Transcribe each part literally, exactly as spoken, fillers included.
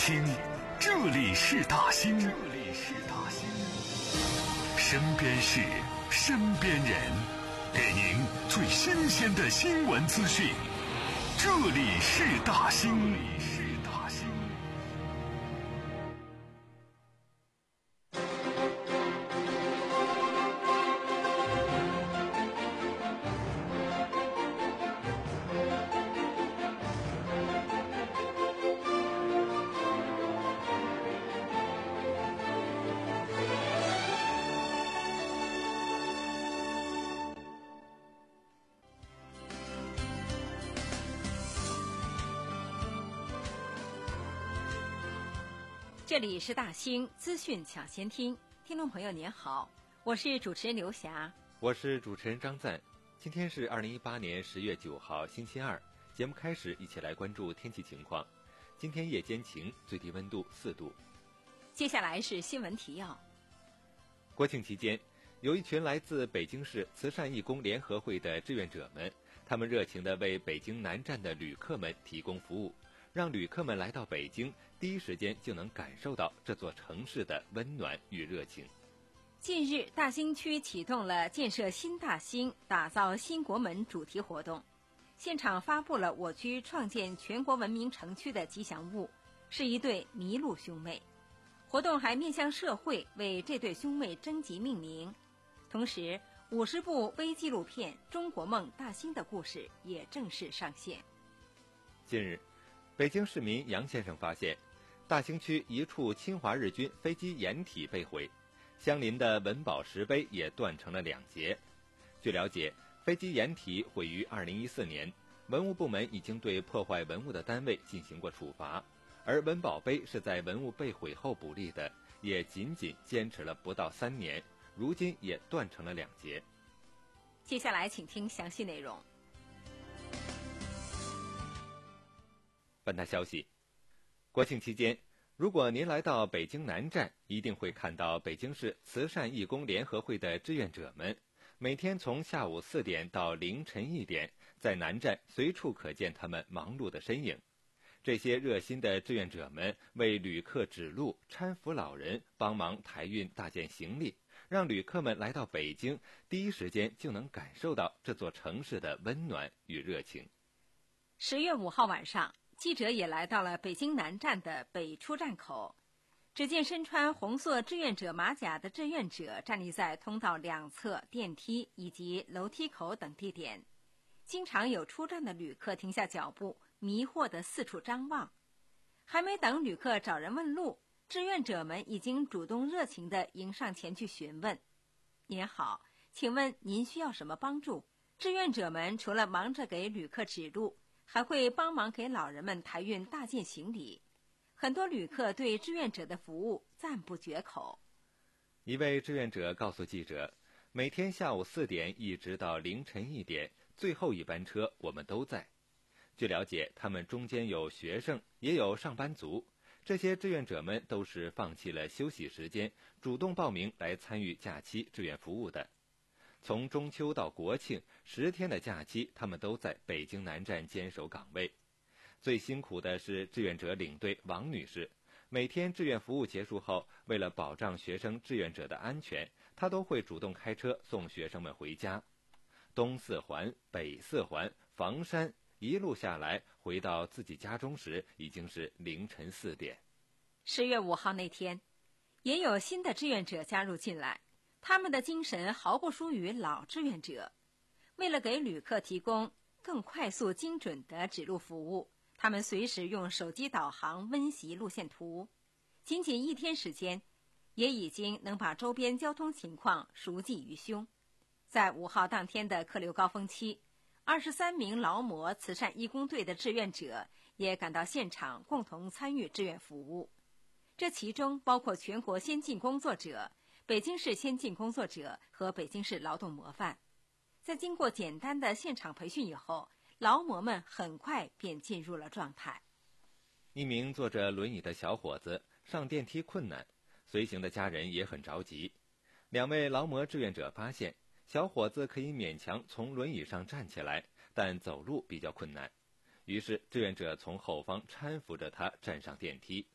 听，这里是大兴，这里是大兴，身边事，身边人，给您最新鲜的新闻资讯。这里是大兴，这里是大兴。 这里是大兴资讯抢先听，听众朋友您好，我是主持人刘霞， 我是主持人张赞。今天是二零一八年十月九号星期二，节目开始一起来关注天气情况。今天夜间晴，最低温度四度。 接下来是新闻提要。 国庆期间，有一群来自北京市慈善义工联合会的志愿者们，他们热情地为北京南站的旅客们提供服务，让旅客们来到北京第一时间就能感受到这座城市的温暖与热情。 近日，大兴区启动了建设新大兴、打造新国门主题活动，现场发布了我区创建全国文明城区的吉祥物，是一对麋鹿兄妹。活动还面向社会为这对兄妹征集命名，同时五十部微纪录片《中国梦大兴的故事》也正式上线。 近日，北京市民杨先生发现，大兴区一处侵华日军飞机掩体被毁，相邻的文保石碑也断成了两截。据了解，飞机掩体毁于二零一四年，文物部门已经对破坏文物的单位进行过处罚，而文保碑是在文物被毁后补立的，也仅仅坚持了不到三年，如今也断成了两截。 接下来请听详细内容。 本台消息，国庆期间，如果您来到北京南站，一定会看到北京市慈善义工联合会的志愿者们，每天从下午四点到凌晨一点，在南站随处可见他们忙碌的身影。这些热心的志愿者们为旅客指路、搀扶老人、帮忙抬运大件行李，让旅客们来到北京第一时间就能感受到这座城市的温暖与热情。 十月五号晚上，记者也来到了北京南站的北出站口，只见身穿红色志愿者马甲的志愿者站立在通道两侧、电梯以及楼梯口等地点，经常有出站的旅客停下脚步，迷惑地四处张望。还没等旅客找人问路，志愿者们已经主动热情地迎上前去询问：您好，请问您需要什么帮助？志愿者们除了忙着给旅客指路，还会帮忙给老人们抬运大件行李。很多旅客对志愿者的服务赞不绝口。 一位志愿者告诉记者，每天下午四点一直到凌晨一点，最后一班车我们都在。据了解，他们中间有学生，也有上班族，这些志愿者们都是放弃了休息时间，主动报名来参与假期志愿服务的。从中秋到国庆十天的假期，他们都在北京南站坚守岗位。最辛苦的是志愿者领队王女士，每天志愿服务结束后，为了保障学生志愿者的安全，她都会主动开车送学生们回家。东四环、北四环、房山一路下来，回到自己家中时已经是凌晨四点。 十月五号那天，也有新的志愿者加入进来，他们的精神毫不输于老志愿者。为了给旅客提供更快速精准的指路服务，他们随时用手机导航温习路线图，仅仅一天时间，也已经能把周边交通情况熟记于胸。在五号当天的客流高峰期，二十三名劳模慈善义工队的志愿者也赶到现场共同参与志愿服务。这其中包括全国先进工作者、北京市先进工作者和北京市劳动模范。在经过简单的现场培训以后，劳模们很快便进入了状态。 一名坐着轮椅的小伙子上电梯困难，随行的家人也很着急。两位劳模志愿者发现，小伙子可以勉强从轮椅上站起来，但走路比较困难。于是志愿者从后方搀扶着他站上电梯。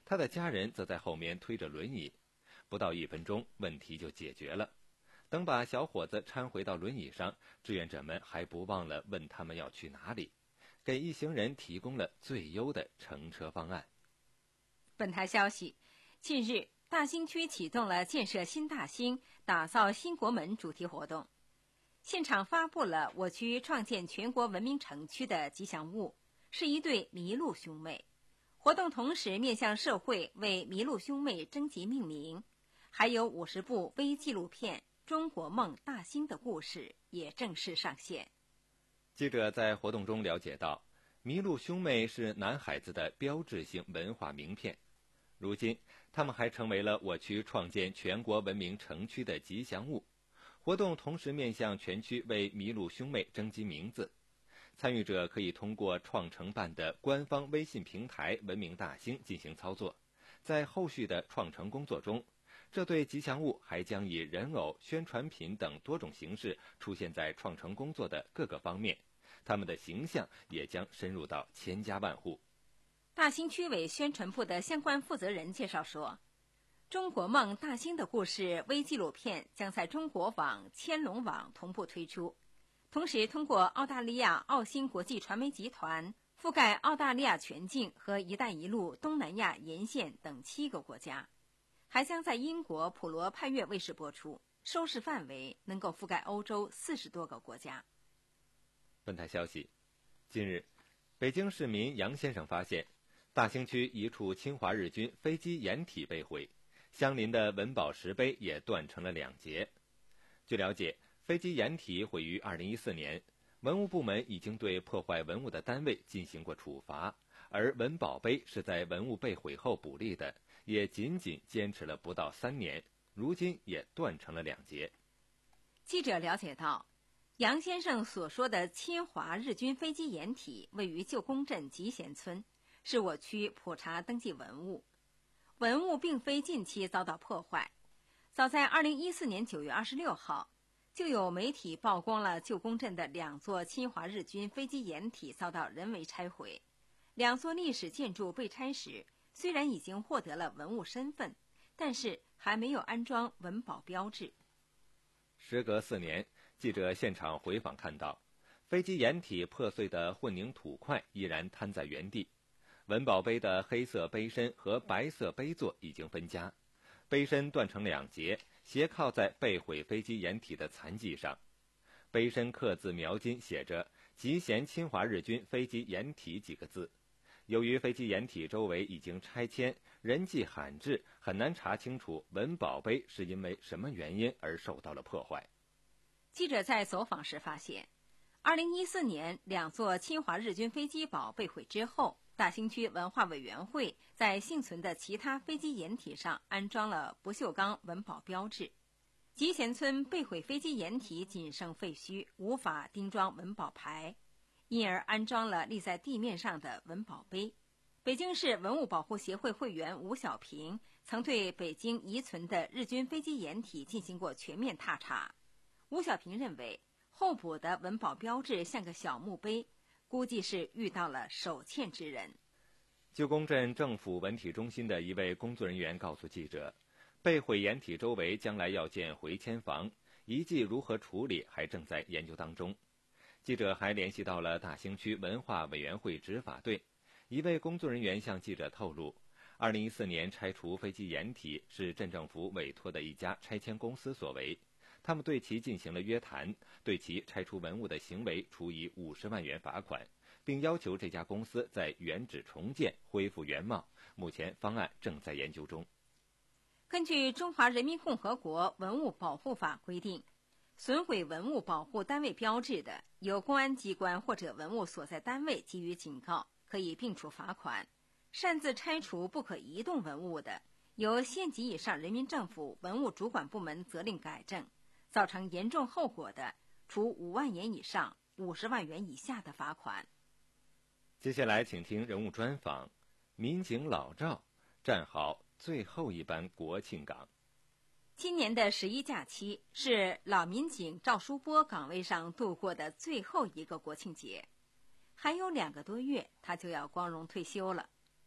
他的家人则在后面推着轮椅，不到一分钟，问题就解决了。等把小伙子搀回到轮椅上，志愿者们还不忘了问他们要去哪里，给一行人提供了最优的乘车方案。 本台消息，近日大兴区启动了建设新大兴、打造新国门主题活动，现场发布了我区创建全国文明城区的吉祥物，是一对麋鹿兄妹。活动同时面向社会为麋鹿兄妹征集命名，还有五十部微纪录片《中国梦大兴的故事》也正式上线。 记者在活动中了解到，麋鹿兄妹是男孩子的标志性文化名片，如今他们还成为了我区创建全国文明城区的吉祥物。活动同时面向全区为麋鹿兄妹征集名字，参与者可以通过创城办的官方微信平台文明大兴进行操作。在后续的创城工作中，这对吉祥物还将以人偶、宣传品等多种形式出现在创城工作的各个方面，他们的形象也将深入到千家万户。 大兴区委宣传部的相关负责人介绍说，中国梦大兴的故事微纪录片将在中国网、千龙网同步推出，同时通过澳大利亚澳新国际传媒集团覆盖澳大利亚全境和一带一路东南亚沿线等七个国家，还将在英国普罗派乐卫视播出，收视范围能够覆盖欧洲四十多个国家。 本台消息，近日北京市民杨先生发现大兴区一处侵华日军飞机掩体被毁，相邻的文保石碑也断成了两截。据了解，飞机掩体毁于二零一四年，文物部门已经对破坏文物的单位进行过处罚，而文保碑是在文物被毁后补立的，也仅仅坚持了不到三年，如今也断成了两截。 记者了解到，杨先生所说的侵华日军飞机掩体位于旧宫镇集贤村，是我区普查登记文物。文物并非近期遭到破坏，早在二零一四年九月二十六号，就有媒体曝光了旧宫镇的两座侵华日军飞机掩体遭到人为拆毁。两座历史建筑被拆时，虽然已经获得了文物身份，但是还没有安装文保标志。 时隔四年，记者现场回访看到，飞机掩体破碎的混凝土块依然摊在原地，文保碑的黑色碑身和白色碑座已经分家，碑身断成两截，斜靠在被毁飞机掩体的残迹上。碑身刻字描金写着“集贤侵华日军飞机掩体”几个字。由于飞机掩体周围已经拆迁，人迹罕至，很难查清楚文保碑是因为什么原因而受到了破坏。 记者在走访时发现，二零一四年两座侵华日军飞机堡被毁之后，大兴区文化委员会在幸存的其他飞机掩体上安装了不锈钢文保标志。集贤村被毁飞机掩体仅剩废墟，无法钉装文保牌，因而安装了立在地面上的文保碑。北京市文物保护协会会员吴小平曾对北京遗存的日军飞机掩体进行过全面踏查。吴小平认为，后补的文保标志像个小墓碑，估计是遇到了手欠之人。 旧宫镇政府文体中心的一位工作人员告诉记者，被毁掩体周围将来要建回迁房，遗迹如何处理还正在研究当中。记者还联系到了大兴区文化委员会执法队，一位工作人员向记者透露，二零一四年拆除飞机掩体是镇政府委托的一家拆迁公司所为，他们对其进行了约谈，对其拆除文物的行为处以五十万元罚款，并要求这家公司在原址重建，恢复原貌。目前方案正在研究中。 根据《中华人民共和国文物保护法》规定，损毁文物保护单位标志的，由公安机关或者文物所在单位给予警告，可以并处罚款；擅自拆除不可移动文物的，由县级以上人民政府文物主管部门责令改正，造成严重后果的，处五万元以上五十万元以下的罚款。 接下来请听人物专访，民警老赵站好最后一班国庆岗。 今年的十一假期是老民警赵书波岗位上度过的最后一个国庆节，还有两个多月他就要光荣退休了。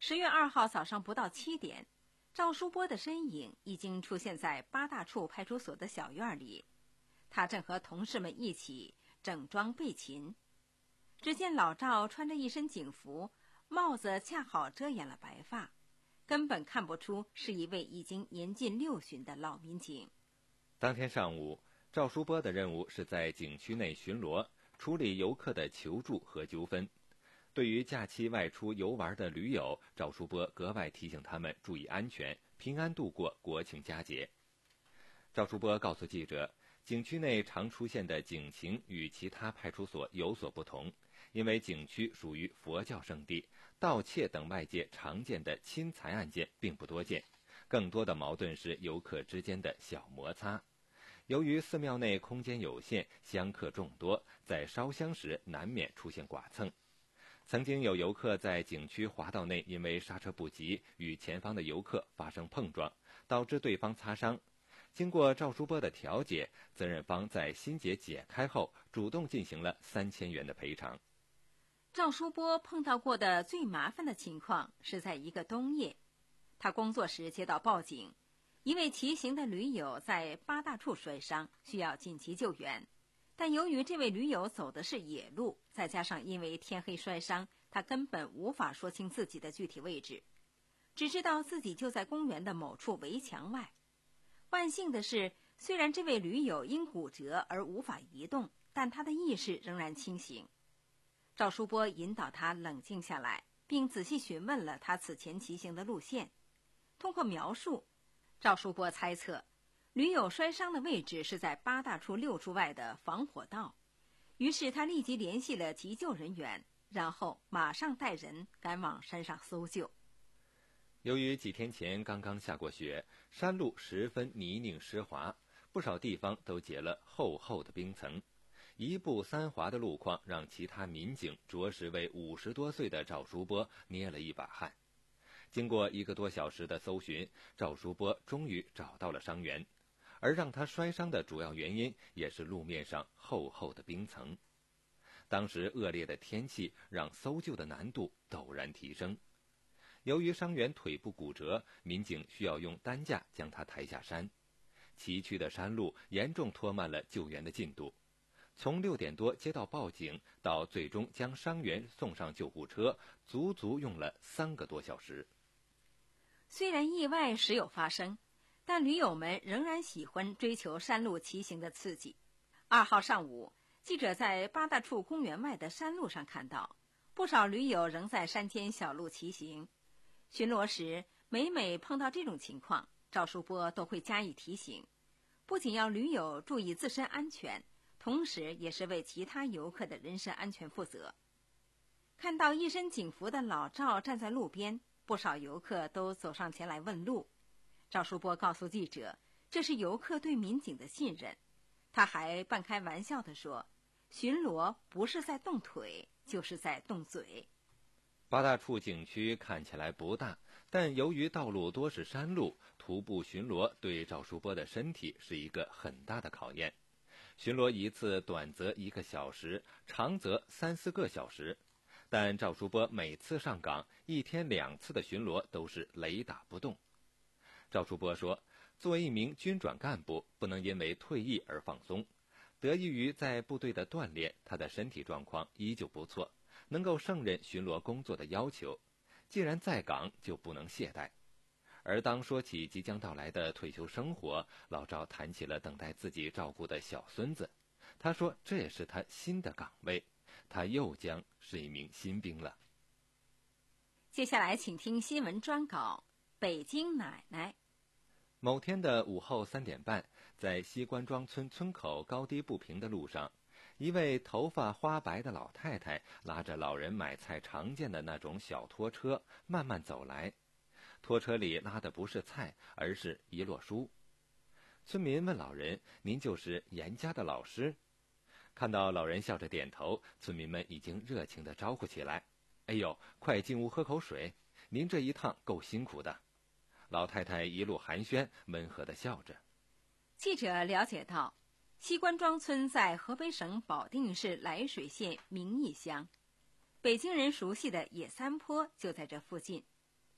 十月二号早上不到七点，赵书波的身影已经出现在八大处派出所的小院里，他正和同事们一起整装备勤。只见老赵穿着一身警服，帽子恰好遮掩了白发，根本看不出是一位已经年近六旬的老民警。 当天上午，赵书波的任务是在景区内巡逻，处理游客的求助和纠纷。对于假期外出游玩的驴友，赵书波格外提醒他们注意安全，平安度过国庆佳节。赵书波告诉记者，景区内常出现的警情与其他派出所有所不同，因为景区属于佛教圣地，盗窃等外界常见的侵财案件并不多见，更多的矛盾是游客之间的小摩擦。由于寺庙内空间有限，香客众多，在烧香时难免出现剐蹭。曾经有游客在景区滑道内因为刹车不及，与前方的游客发生碰撞，导致对方擦伤。经过赵书波的调解，责任方在心结解开后，主动进行了三千元的赔偿。 赵书波碰到过的最麻烦的情况是在一个冬夜，他工作时接到报警，一位骑行的驴友在八大处摔伤，需要紧急救援。但由于这位驴友走的是野路，再加上因为天黑摔伤，他根本无法说清自己的具体位置，只知道自己就在公园的某处围墙外。万幸的是，虽然这位驴友因骨折而无法移动，但他的意识仍然清醒。赵书波引导他冷静下来，并仔细询问了他此前骑行的路线。通过描述，赵书波猜测驴友摔伤的位置是在八大处六处外的防火道，于是他立即联系了急救人员，然后马上带人赶往山上搜救。 由于几天前刚刚下过雪，山路十分泥泞湿滑，不少地方都结了厚厚的冰层。一步三滑的路况让其他民警着实为五十多岁的赵书波捏了一把汗。经过一个多小时的搜寻，赵书波终于找到了伤员。而让他摔伤的主要原因也是路面上厚厚的冰层。当时恶劣的天气让搜救的难度陡然提升。由于伤员腿部骨折，民警需要用担架将他抬下山。崎岖的山路严重拖慢了救援的进度。从六点多接到报警到最终将伤员送上救护车，足足用了三个多小时。 虽然意外时有发生，但驴友们仍然喜欢追求山路骑行的刺激。二号上午，记者在八大处公园外的山路上看到，不少驴友仍在山间小路骑行。巡逻时，每每碰到这种情况，赵书波都会加以提醒，不仅要驴友注意自身安全，同时也是为其他游客的人身安全负责。看到一身警服的老赵站在路边，不少游客都走上前来问路。赵书波告诉记者，这是游客对民警的信任。他还半开玩笑地说，巡逻不是在动腿，就是在动嘴。 八大处景区看起来不大，但由于道路多是山路，徒步巡逻对赵书波的身体是一个很大的考验。巡逻一次短则一个小时，长则三四个小时。但赵书波每次上岗，一天两次的巡逻都是雷打不动。赵书波说，作为一名军转干部，不能因为退役而放松。得益于在部队的锻炼，他的身体状况依旧不错，能够胜任巡逻工作的要求。既然在岗，就不能懈怠。而当说起即将到来的退休生活，老赵谈起了等待自己照顾的小孙子。他说，这也是他新的岗位，他又将是一名新兵了。 接下来请听新闻专稿，北京奶奶。 某天的午后三点半，在西关庄村村口高低不平的路上，一位头发花白的老太太拉着老人买菜常见的那种小拖车慢慢走来。拖车里拉的不是菜，而是一摞书。村民问老人，您就是严家的老师？看到老人笑着点头，村民们已经热情地招呼起来。哎呦，快进屋喝口水，您这一趟够辛苦的。老太太一路寒暄，温和地笑着。 记者了解到，西关庄村在河北省保定市涞水县明义乡，北京人熟悉的野三坡就在这附近。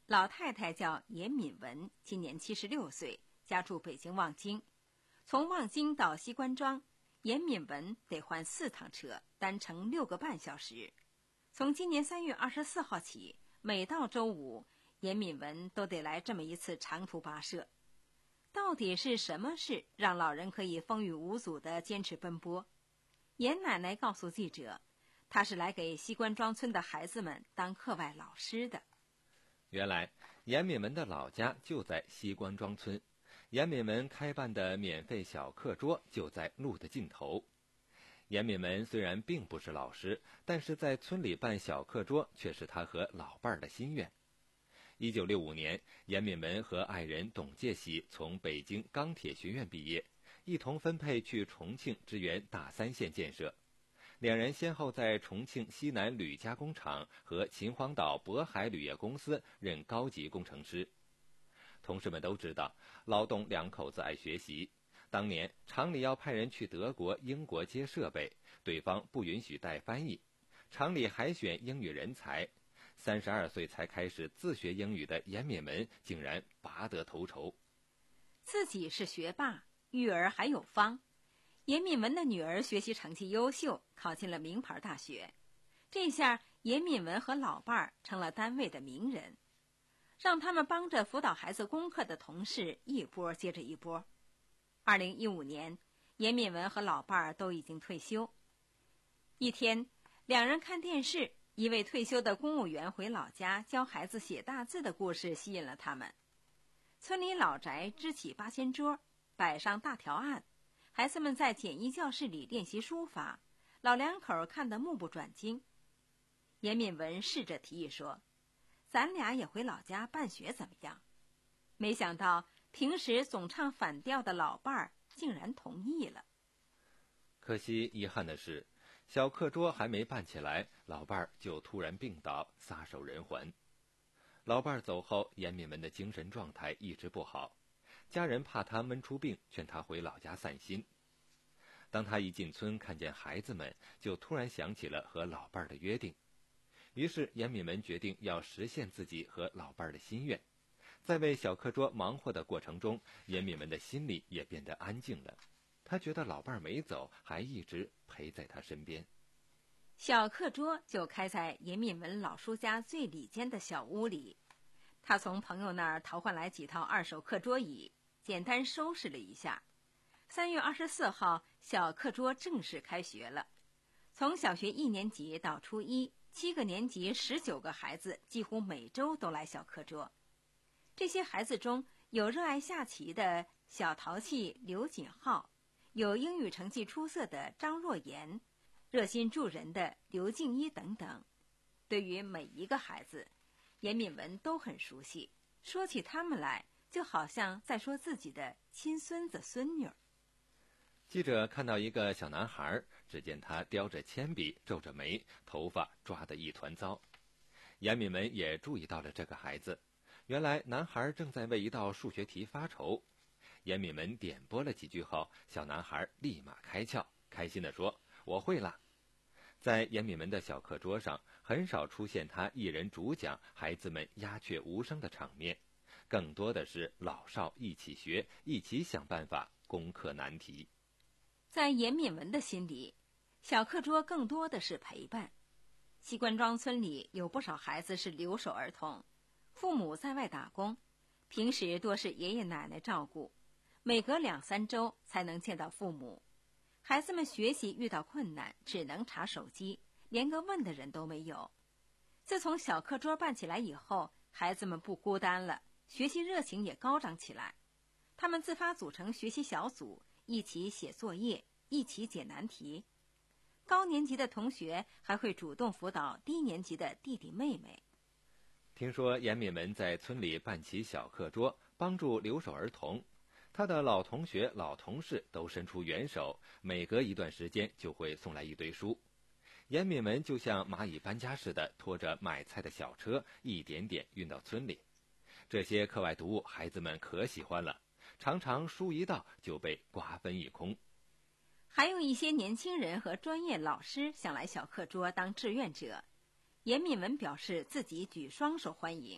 老太太叫严敏文，今年七十六岁，家住北京望京。从望京到西关庄，严敏文得换四趟车，单程六个半小时。从今年三月二十四号起，每到周五，严敏文都得来这么一次长途跋涉。到底是什么事让老人可以风雨无阻地坚持奔波？严奶奶告诉记者，她是来给西关庄村的孩子们当课外老师的。 原来严敏文的老家就在西关庄村，严敏文开办的免费小课桌就在路的尽头。严敏文虽然并不是老师，但是在村里办小课桌却是他和老伴儿的心愿。一九六五年，严敏文和爱人董介喜从北京钢铁学院毕业，一同分配去重庆支援大三线建设。两人先后在重庆西南铝加工厂和秦皇岛渤海铝业公司任高级工程师。同事们都知道，老董两口子爱学习。当年厂里要派人去德国、英国接设备，对方不允许带翻译，厂里海选英语人才。三十二岁才开始自学英语的严敏文竟然拔得头筹。 自己是学霸，育儿还有方。严敏文的女儿学习成绩优秀，考进了名牌大学。这下严敏文和老伴儿成了单位的名人，让他们帮着辅导孩子功课的同事一波接着一波。二零一五年，严敏文和老伴儿都已经退休。一天，两人看电视，一位退休的公务员回老家教孩子写大字的故事吸引了他们。村里老宅支起八仙桌，摆上大条案，孩子们在简易教室里练习书法，老两口看得目不转睛。严敏文试着提议说，咱俩也回老家办学怎么样？没想到平时总唱反调的老伴儿竟然同意了。 可惜遗憾的是，小课桌还没办起来，老伴儿就突然病倒，撒手人寰。老伴儿走后，严敏文的精神状态一直不好，家人怕他闷出病，劝他回老家散心。当他一进村看见孩子们，就突然想起了和老伴儿的约定。于是严敏文决定要实现自己和老伴儿的心愿。在为小课桌忙活的过程中，严敏文的心里也变得安静了。他觉得老伴儿没走，还一直陪在他身边。 小课桌就开在严敏文老叔家最里间的小屋里。他从朋友那儿淘换来几套二手课桌椅，简单收拾了一下。三月二十四号，小课桌正式开学了。从小学一年级到初一，七个年级十九个孩子几乎每周都来小课桌。这些孩子中有热爱下棋的小淘气刘锦浩，有英语成绩出色的张若言，热心助人的刘静一等等。对于每一个孩子，严敏文都很熟悉，说起他们来，就好像在说自己的亲孙子孙女儿。 记者看到一个小男孩，只见他叼着铅笔，皱着眉，头发抓得一团糟。严敏文也注意到了这个孩子，原来男孩正在为一道数学题发愁。严敏文点拨了几句后，小男孩立马开窍，开心地说：“我会了。”在严敏文的小课桌上，很少出现他一人主讲，孩子们鸦雀无声的场面，更多的是老少一起学，一起想办法攻克难题。 在严敏文的心里，小课桌更多的是陪伴。西关庄村里有不少孩子是留守儿童，父母在外打工，平时多是爷爷奶奶照顾，每隔两三周才能见到父母。孩子们学习遇到困难，只能查手机，连个问的人都没有。自从小课桌办起来以后，孩子们不孤单了，学习热情也高涨起来。他们自发组成学习小组，一起写作业，一起解难题。高年级的同学还会主动辅导低年级的弟弟妹妹。 听说严敏文在村里办起小课桌，帮助留守儿童，他的老同学老同事都伸出援手，每隔一段时间就会送来一堆书。严敏文就像蚂蚁搬家似的，拖着买菜的小车一点点运到村里。这些课外读物孩子们可喜欢了，常常书一到就被瓜分一空。 还有一些年轻人和专业老师想来小课桌当志愿者，严敏文表示自己举双手欢迎。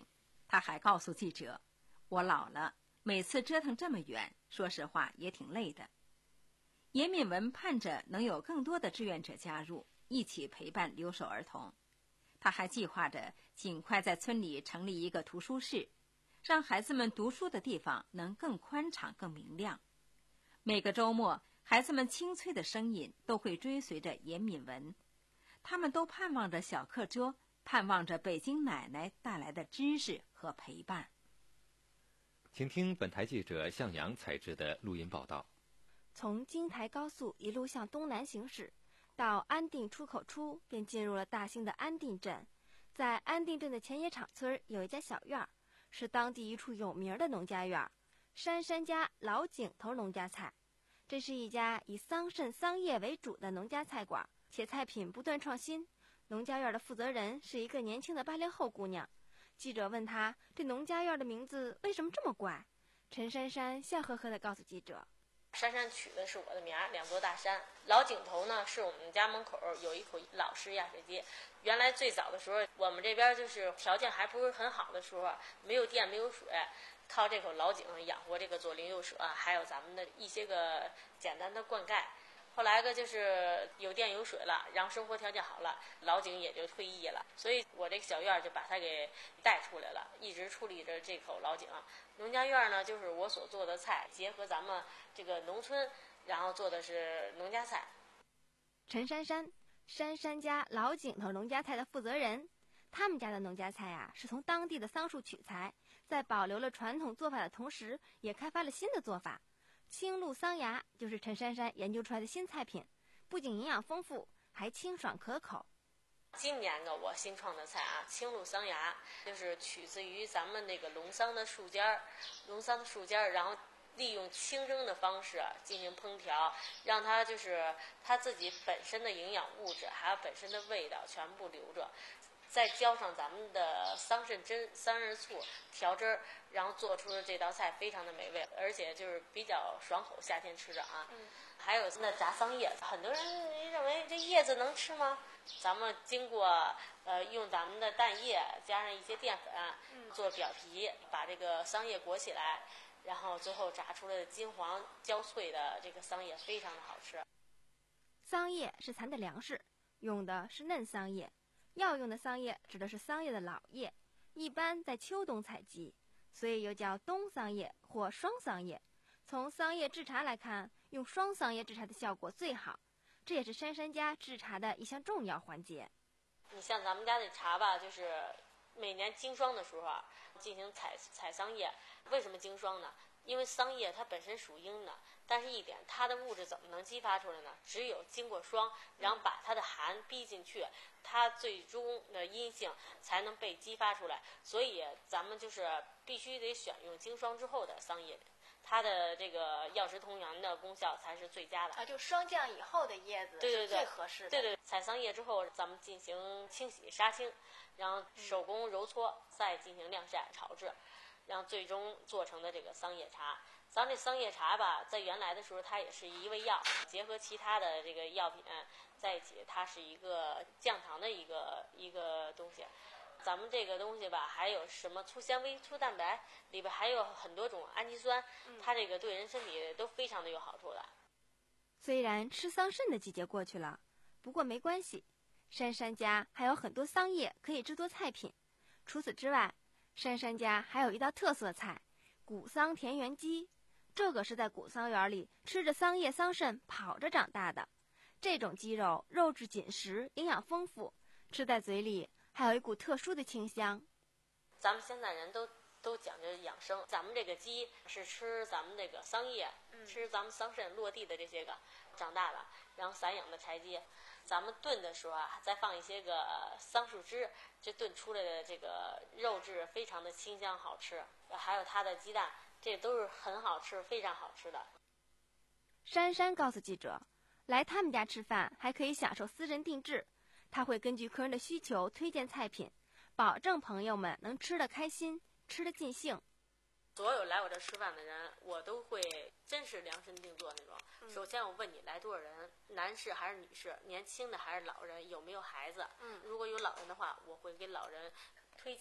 他还告诉记者，我老了，每次折腾这么远，说实话也挺累的。严敏文盼着能有更多的志愿者加入，一起陪伴留守儿童。他还计划着尽快在村里成立一个图书室，让孩子们读书的地方能更宽敞、更明亮。每个周末，孩子们清脆的声音都会追随着严敏文，他们都盼望着小课桌，盼望着北京奶奶带来的知识和陪伴。 请听本台记者向阳采制的录音报道。 从京台高速一路向东南行驶，到安定出口处，便进入了大兴的安定镇。在安定镇的前野场村有一家小院，是当地一处有名的农家院——珊珊家老井头农家菜。这是一家以桑葚、桑叶为主的农家菜馆，且菜品不断创新。农家院的负责人是一个年轻的八零后姑娘。记者问她，这农家院的名字为什么这么怪？陈珊珊笑呵呵地告诉记者， 珊珊取的是我的名儿，两座大山。老井头呢，是我们家门口有一口老式压水机。原来最早的时候，我们这边就是条件还不是很好的时候，没有电没有水，靠这口老井养活这个左邻右舍，还有咱们的一些个简单的灌溉。后来个就是有电有水了，然后生活条件好了，老井也就退役了，所以我这个小院就把它给带出来了，一直处理着这口老井。农家院呢，就是我所做的菜，结合咱们这个农村，然后做的是农家菜。 陈珊珊，珊珊家老井头农家菜的负责人。他们家的农家菜啊，是从当地的桑树取材，在保留了传统做法的同时，也开发了新的做法。青露桑芽就是陈珊珊研究出来的新菜品，不仅营养丰富，还清爽可口。 今年呢，我新创的菜啊，青露桑芽，就是取自于咱们那个龙桑的树尖儿，龙桑的树尖儿，然后利用清蒸的方式进行烹调，让它就是它自己本身的营养物质，还有本身的味道全部留着。再浇上咱们的桑葚汁、桑葚醋调汁儿，然后做出的这道菜非常的美味，而且就是比较爽口，夏天吃着啊。嗯。还有那炸桑叶，很多人认为这叶子能吃吗？咱们经过呃用咱们的蛋液加上一些淀粉做表皮，把这个桑叶裹起来，然后最后炸出了金黄焦脆的这个桑叶，非常的好吃。 桑叶是蚕的粮食，用的是嫩桑叶。药用的桑叶指的是桑叶的老叶，一般在秋冬采集，所以又叫冬桑叶或双桑叶。从桑叶制茶来看，用双桑叶制茶的效果最好，这也是珊珊家制茶的一项重要环节。 你像咱们家的茶吧，就是每年经霜的时候啊，进行采采桑叶。为什么经霜呢？因为桑叶它本身属阴的，但是一点它的物质怎么能激发出来呢？只有经过霜，然后把它的寒逼进去，它最终的阴性才能被激发出来。所以咱们就是必须得选用经霜之后的桑叶，它的这个药食同源的功效才是最佳的啊。就霜降以后的叶子， 对对对， 最合适的。 对对，采桑叶之后，咱们进行清洗、杀青，然后手工揉搓，再进行晾晒、炒制。然后最终做成的这个桑叶茶，咱这桑叶茶吧，在原来的时候它也是一味药，结合其他的这个药品在一起，它是一个降糖的一个一个东西。咱们这个东西吧，还有什么粗纤维、粗蛋白，里边还有很多种氨基酸，它这个对人身体都非常的有好处的。 虽然吃桑葚的季节过去了，不过没关系，珊珊家还有很多桑叶可以制作菜品。除此之外，珊珊家还有一道特色菜——古桑田园鸡。这个是在古桑园里吃着桑叶桑葚跑着长大的。这种鸡肉肉质紧实，营养丰富，吃在嘴里还有一股特殊的清香。 咱们现在人都都讲究养生，咱们这个鸡是吃咱们这个桑叶，嗯、吃咱们桑葚落地的这些个长大的，然后散养的柴鸡。咱们炖的时候啊，再放一些个桑树枝，这炖出来的这个肉质非常的清香好吃。还有它的鸡蛋，这都是很好吃，非常好吃的。 珊珊告诉记者，来他们家吃饭还可以享受私人定制，他会根据客人的需求推荐菜品，保证朋友们能吃得开心，吃得尽兴。 所有来我这吃饭的人，我都会真是量身定做那种。嗯、首先我问你来多少人，男士还是女士，年轻的还是老人，有没有孩子？嗯，如果有老人的话，我会给老人推荐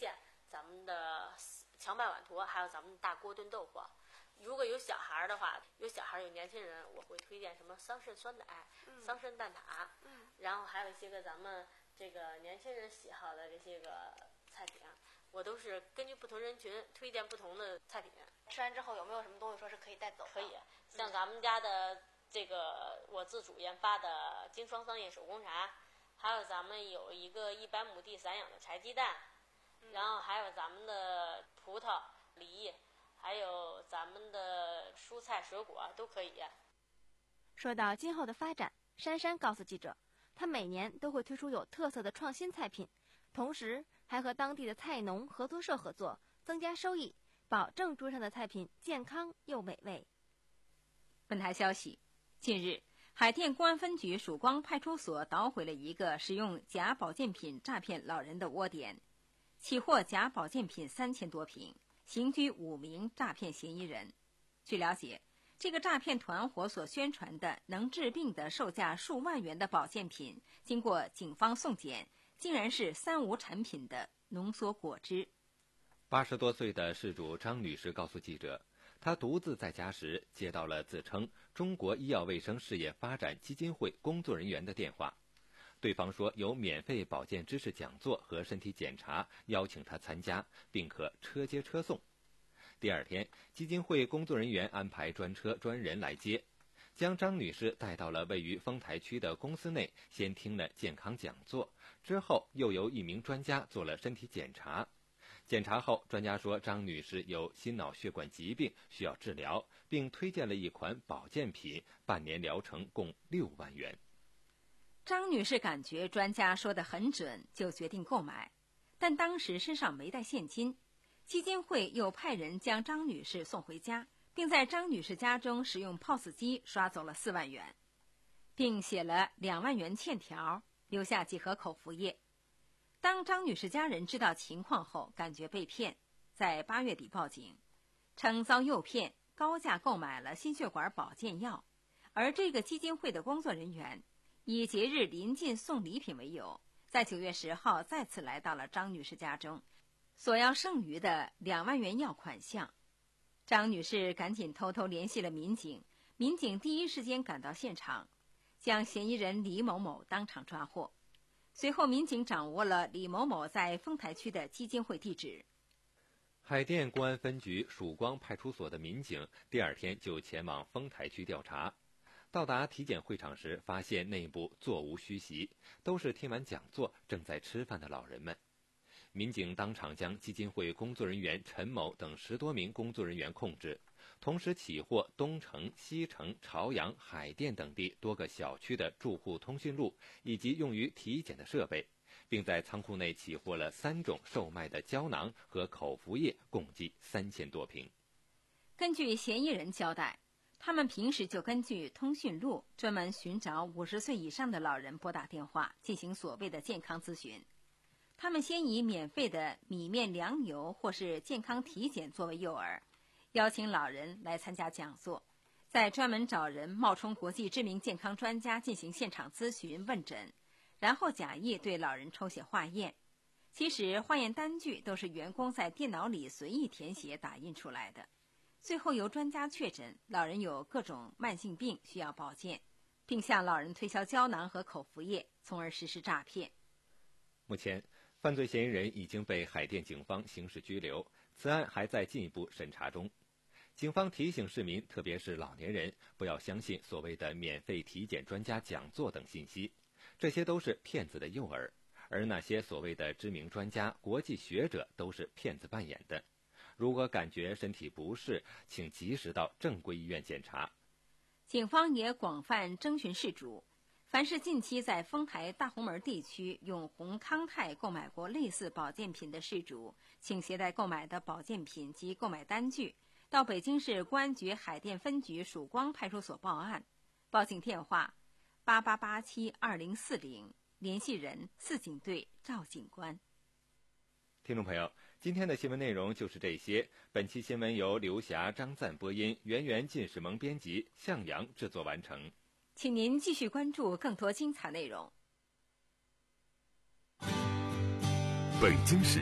咱们的荞麦碗坨，还有咱们大锅炖豆腐。如果有小孩的话，有小孩有年轻人，我会推荐什么桑葚酸奶、嗯、桑葚蛋挞，嗯，然后还有一些个咱们这个年轻人喜好的这些个菜品，我都是根据不同人群推荐不同的菜品。 吃完之后有没有什么东西说是可以带走的？ 可以，像咱们家的这个我自主研发的金双桑叶手工茶，还有咱们有一个一百亩地散养的柴鸡蛋，嗯、然后还有咱们的葡萄、梨。还有咱们的蔬菜水果都可以。 说到今后的发展，珊珊告诉记者，她每年都会推出有特色的创新菜品，同时还和当地的菜农合作社合作，增加收益，保证桌上的菜品健康又美味。 本台消息，近日，海淀公安分局曙光派出所捣毁了一个使用假保健品诈骗老人的窝点，起获假保健品三千多瓶。刑拘五名诈骗嫌疑人。据了解，这个诈骗团伙所宣传的能治病的售价数万元的保健品，经过警方送检，竟然是三无产品的浓缩果汁。 八十多岁的事主张女士告诉记者，她独自在家时接到了自称中国医药卫生事业发展基金会工作人员的电话。对方说有免费保健知识讲座和身体检查，邀请他参加，并可车接车送。第二天，基金会工作人员安排专车专人来接，将张女士带到了位于丰台区的公司内，先听了健康讲座，之后又由一名专家做了身体检查。检查后，专家说张女士有心脑血管疾病，需要治疗，并推荐了一款保健品，半年疗程共六万元。 张女士感觉专家说得很准，就决定购买，但当时身上没带现金，基金会又派人将张女士送回家，并在张女士家中使用 P O S 机刷走了四万元，并写了两万元欠条，留下几盒口服液。当张女士家人知道情况后，感觉被骗，在八月底报警，称遭诱骗，高价购买了心血管保健药，而这个基金会的工作人员以节日临近送礼品为由，在九月十号再次来到了张女士家中，索要剩余的两万元药款项。张女士赶紧偷偷联系了民警，民警第一时间赶到现场，将嫌疑人李某某当场抓获。随后，民警掌握了李某某在丰台区的基金会地址。 海淀公安分局曙光派出所的民警第二天就前往丰台区调查。到达体检会场时，发现内部座无虚席，都是听完讲座正在吃饭的老人们。民警当场将基金会工作人员陈某等十多名工作人员控制，同时起获东城、西城、朝阳、海淀等地多个小区的住户通讯录以及用于体检的设备，并在仓库内起获了三种售卖的胶囊和口服液，共计三千多瓶。 根据嫌疑人交代，他们平时就根据通讯录专门寻找五十岁以上的老人拨打电话进行所谓的健康咨询。他们先以免费的米面粮油或是健康体检作为诱饵，邀请老人来参加讲座，再专门找人冒充国际知名健康专家进行现场咨询问诊，然后假意对老人抽血化验。其实化验单据都是员工在电脑里随意填写打印出来的，最后由专家确诊老人有各种慢性病需要保健，并向老人推销胶囊和口服液，从而实施诈骗。 目前犯罪嫌疑人已经被海淀警方刑事拘留，此案还在进一步审查中。警方提醒市民，特别是老年人，不要相信所谓的免费体检专家讲座等信息，这些都是骗子的诱饵，而那些所谓的知名专家、国际学者都是骗子扮演的。如果感觉身体不适，请及时到正规医院检查。 警方也广泛征询事主，凡是近期在丰台大红门地区用宏康泰购买过类似保健品的事主，请携带购买的保健品及购买单据到北京市公安局海淀分局曙光派出所报案。报警电话八八八七二零四零，联系人四警队赵警官。 听众朋友，今天的新闻内容就是这些。本期新闻由刘霞、张赞播音，圆圆、靳世萌编辑，向阳制作完成。 请您继续关注更多精彩内容。 北京市